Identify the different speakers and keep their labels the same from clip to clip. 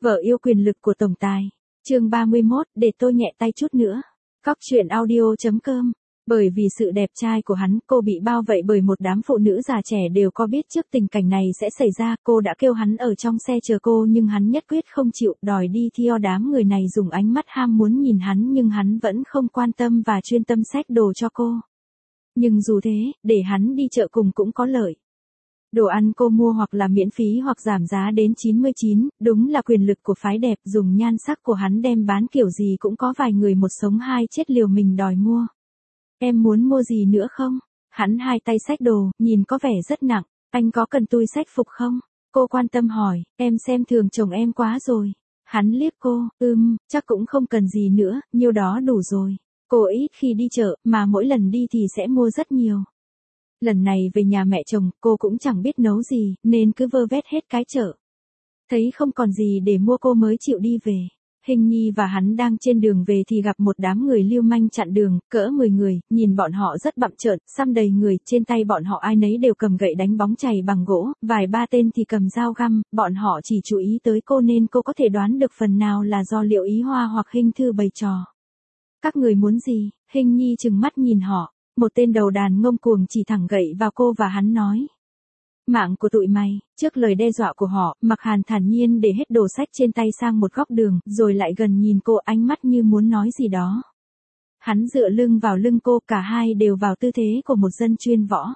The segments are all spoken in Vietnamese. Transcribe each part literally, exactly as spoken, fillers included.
Speaker 1: Vợ yêu quyền lực của tổng tài. Chương ba mươi mốt, để tôi nhẹ tay chút nữa. Cóc truyện audio chấm com. Bởi vì sự đẹp trai của hắn, cô bị bao vây bởi một đám phụ nữ già trẻ đều có biết trước tình cảnh này sẽ xảy ra. Cô đã kêu hắn ở trong xe chờ cô nhưng hắn nhất quyết không chịu, đòi đi theo đám người này dùng ánh mắt ham muốn nhìn hắn nhưng hắn vẫn không quan tâm và chuyên tâm xách đồ cho cô. Nhưng dù thế, để hắn đi chợ cùng cũng có lợi. Đồ ăn cô mua hoặc là miễn phí hoặc giảm giá đến chín mươi chín, đúng là quyền lực của phái đẹp, dùng nhan sắc của hắn đem bán kiểu gì cũng có vài người một sống hai chết liều mình đòi mua. Em muốn mua gì nữa không? Hắn hai tay xách đồ, nhìn có vẻ rất nặng, anh có cần tôi xách phục không? Cô quan tâm hỏi, em xem thường chồng em quá rồi. Hắn liếc cô, ừm, chắc cũng không cần gì nữa, nhiêu đó đủ rồi. Cô ít khi đi chợ, mà mỗi lần đi thì sẽ mua rất nhiều. Lần này về nhà mẹ chồng, cô cũng chẳng biết nấu gì, nên cứ vơ vét hết cái chợ. Thấy không còn gì để mua cô mới chịu đi về. Hình Nhi và hắn đang trên đường về thì gặp một đám người lưu manh chặn đường, cỡ mười người, nhìn bọn họ rất bặm trợn, xăm đầy người, trên tay bọn họ ai nấy đều cầm gậy đánh bóng chày bằng gỗ, vài ba tên thì cầm dao găm, bọn họ chỉ chú ý tới cô nên cô có thể đoán được phần nào là do Liệu Ý Hoa hoặc Hình Thư bày trò. Các người muốn gì? Hình Nhi trừng mắt nhìn họ. Một tên đầu đàn ngông cuồng chỉ thẳng gậy vào cô và hắn nói. Mạng của tụi mày. Trước lời đe dọa của họ, Mặc Hàn thản nhiên để hết đồ sách trên tay sang một góc đường, rồi lại gần nhìn cô, ánh mắt như muốn nói gì đó. Hắn dựa lưng vào lưng cô, cả hai đều vào tư thế của một dân chuyên võ.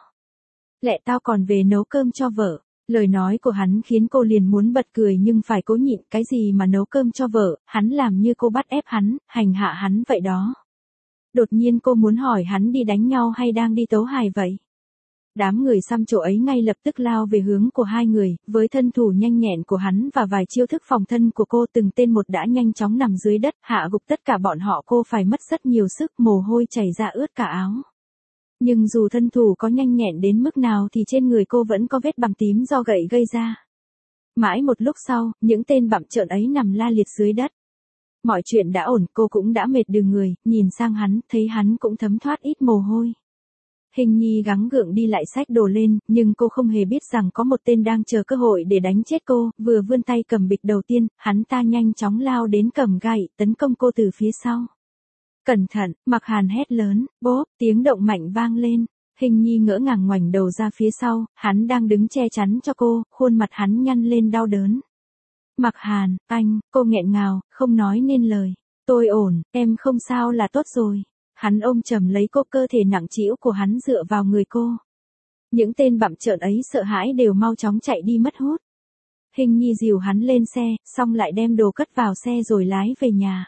Speaker 1: Lẹ tao còn về nấu cơm cho vợ. Lời nói của hắn khiến cô liền muốn bật cười nhưng phải cố nhịn, cái gì mà nấu cơm cho vợ, hắn làm như cô bắt ép hắn, hành hạ hắn vậy đó. Đột nhiên cô muốn hỏi hắn đi đánh nhau hay đang đi tấu hài vậy. Đám người xăm chỗ ấy ngay lập tức lao về hướng của hai người, với thân thủ nhanh nhẹn của hắn và vài chiêu thức phòng thân của cô từng tên một đã nhanh chóng nằm dưới đất, hạ gục tất cả bọn họ. Cô phải mất rất nhiều sức, mồ hôi chảy ra ướt cả áo. Nhưng dù thân thủ có nhanh nhẹn đến mức nào thì trên người cô vẫn có vết bầm tím do gậy gây ra. Mãi một lúc sau, những tên bặm trợn ấy nằm la liệt dưới đất. Mọi chuyện đã ổn, cô cũng đã mệt đừ người, nhìn sang hắn, thấy hắn cũng thấm thoát ít mồ hôi. Hình Nhi gắng gượng đi lại xách đồ lên, nhưng cô không hề biết rằng có một tên đang chờ cơ hội để đánh chết cô, vừa vươn tay cầm bịch đầu tiên, hắn ta nhanh chóng lao đến cầm gậy, tấn công cô từ phía sau. Cẩn thận, Mặc Hàn hét lớn, bốp, tiếng động mạnh vang lên. Hình Nhi ngỡ ngàng ngoảnh đầu ra phía sau, hắn đang đứng che chắn cho cô, khuôn mặt hắn nhăn lên đau đớn. Mặc Hàn, anh, cô nghẹn ngào, không nói nên lời. Tôi ổn, em không sao là tốt rồi. Hắn ôm chầm lấy cô, cơ thể nặng trĩu của hắn dựa vào người cô. Những tên bặm trợn ấy sợ hãi đều mau chóng chạy đi mất hút. Hình Nhi dìu hắn lên xe, xong lại đem đồ cất vào xe rồi lái về nhà.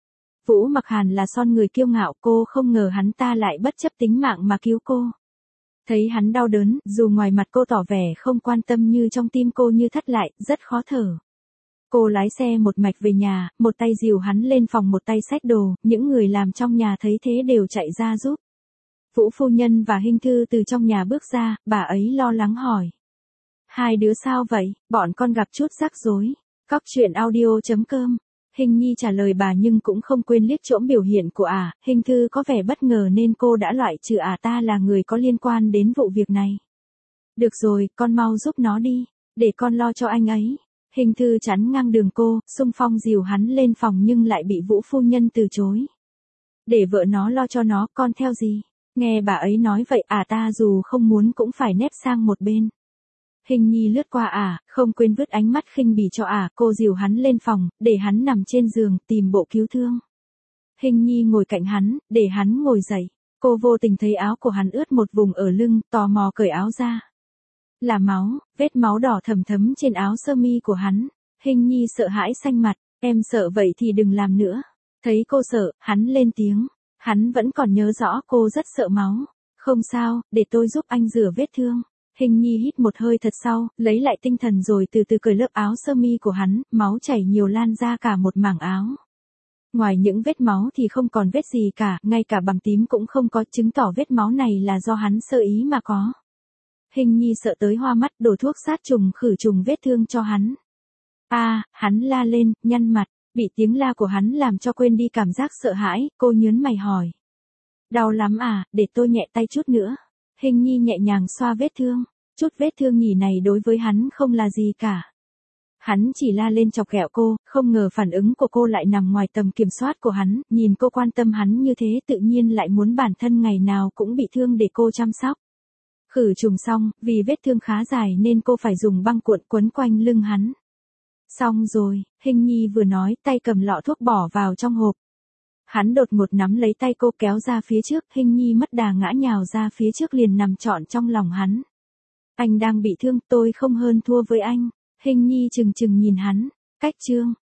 Speaker 1: Vũ Mặc Hàn là son người kiêu ngạo, cô không ngờ hắn ta lại bất chấp tính mạng mà cứu cô. Thấy hắn đau đớn, dù ngoài mặt cô tỏ vẻ không quan tâm như trong tim cô như thắt lại, rất khó thở. Cô lái xe một mạch về nhà, một tay dìu hắn lên phòng một tay xách đồ, những người làm trong nhà thấy thế đều chạy ra giúp. Vũ phu nhân và Hình Thư từ trong nhà bước ra, bà ấy lo lắng hỏi. Hai đứa sao vậy, bọn con gặp chút rắc rối. Cóc truyện audio chấm com. Hình Nhi trả lời bà nhưng cũng không quên liếc trộm biểu hiện của ả, Hình Thư có vẻ bất ngờ nên cô đã loại trừ ả ta là người có liên quan đến vụ việc này. Được rồi, con mau giúp nó đi, để con lo cho anh ấy. Hình Thư chắn ngang đường cô, xung phong dìu hắn lên phòng nhưng lại bị Vũ phu nhân từ chối. Để vợ nó lo cho nó, con theo gì? Nghe bà ấy nói vậy, ả ta dù không muốn cũng phải nép sang một bên. Hình Nhi lướt qua ả, không quên vứt ánh mắt khinh bỉ cho ả, cô dìu hắn lên phòng, để hắn nằm trên giường, tìm bộ cứu thương. Hình Nhi ngồi cạnh hắn, để hắn ngồi dậy. Cô vô tình thấy áo của hắn ướt một vùng ở lưng, tò mò cởi áo ra. Là máu, vết máu đỏ thầm thấm trên áo sơ mi của hắn. Hình Nhi sợ hãi xanh mặt, em sợ vậy thì đừng làm nữa. Thấy cô sợ, hắn lên tiếng. Hắn vẫn còn nhớ rõ cô rất sợ máu. Không sao, để tôi giúp anh rửa vết thương. Hình Nhi hít một hơi thật sâu, lấy lại tinh thần rồi từ từ cởi lớp áo sơ mi của hắn, máu chảy nhiều lan ra cả một mảng áo. Ngoài những vết máu thì không còn vết gì cả, ngay cả bầm tím cũng không có, chứng tỏ vết máu này là do hắn sơ ý mà có. Hình Nhi sợ tới hoa mắt, đổ thuốc sát trùng khử trùng vết thương cho hắn. A, à, hắn la lên, nhăn mặt, bị tiếng la của hắn làm cho quên đi cảm giác sợ hãi, cô nhớn mày hỏi. Đau lắm à, để tôi nhẹ tay chút nữa. Hình Nhi nhẹ nhàng xoa vết thương, chút vết thương nhỉ này đối với hắn không là gì cả. Hắn chỉ la lên chọc ghẹo cô, không ngờ phản ứng của cô lại nằm ngoài tầm kiểm soát của hắn, nhìn cô quan tâm hắn như thế tự nhiên lại muốn bản thân ngày nào cũng bị thương để cô chăm sóc. Khử trùng xong, vì vết thương khá dài nên cô phải dùng băng cuộn quấn quanh lưng hắn. Xong rồi, Hình Nhi vừa nói tay cầm lọ thuốc bỏ vào trong hộp. Hắn đột ngột nắm lấy tay cô kéo ra phía trước, Hình Nhi mất đà ngã nhào ra phía trước liền nằm trọn trong lòng hắn. Anh đang bị thương, tôi không hơn thua với anh. Hình Nhi chừng chừng nhìn hắn, cách chương.